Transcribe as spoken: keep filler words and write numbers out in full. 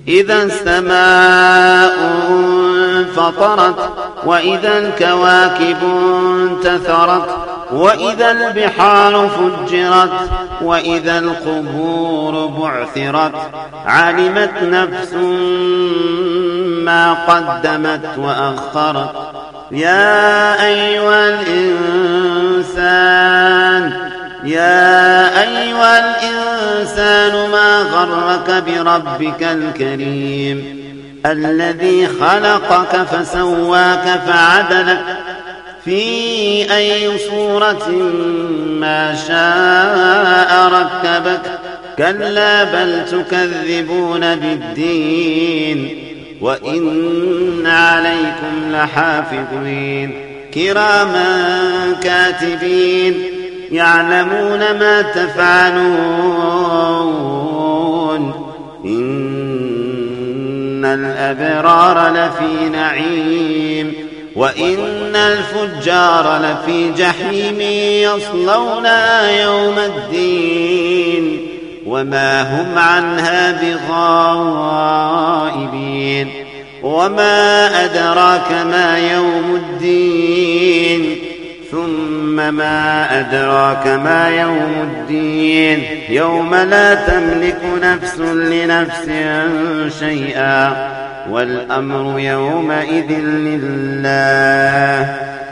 إذا السماء انفطرت وإذا الكواكب انتثرت وإذا البحار فجرت وإذا القبور بعثرت علمت نفس ما قدمت وأخرت يا أيها الإنسان يا أيها الإنسان ما غرك بربك الكريم الذي خلقك فسواك فعدلك في أي صورة ما شاء ركبك كلا بل تكذبون بالدين وإن عليكم لحافظين كراما كاتبين يعلمون ما تفعلون إن الأبرار لفي نعيم وإن الفجار لفي جحيم يصلونها يوم الدين وما هم عنها بغائبين وما أدراك ما يوم الدين ثم ما أدراك ما يوم الدين يوم لا تملك نفس لنفس شيئا والأمر يومئذ لله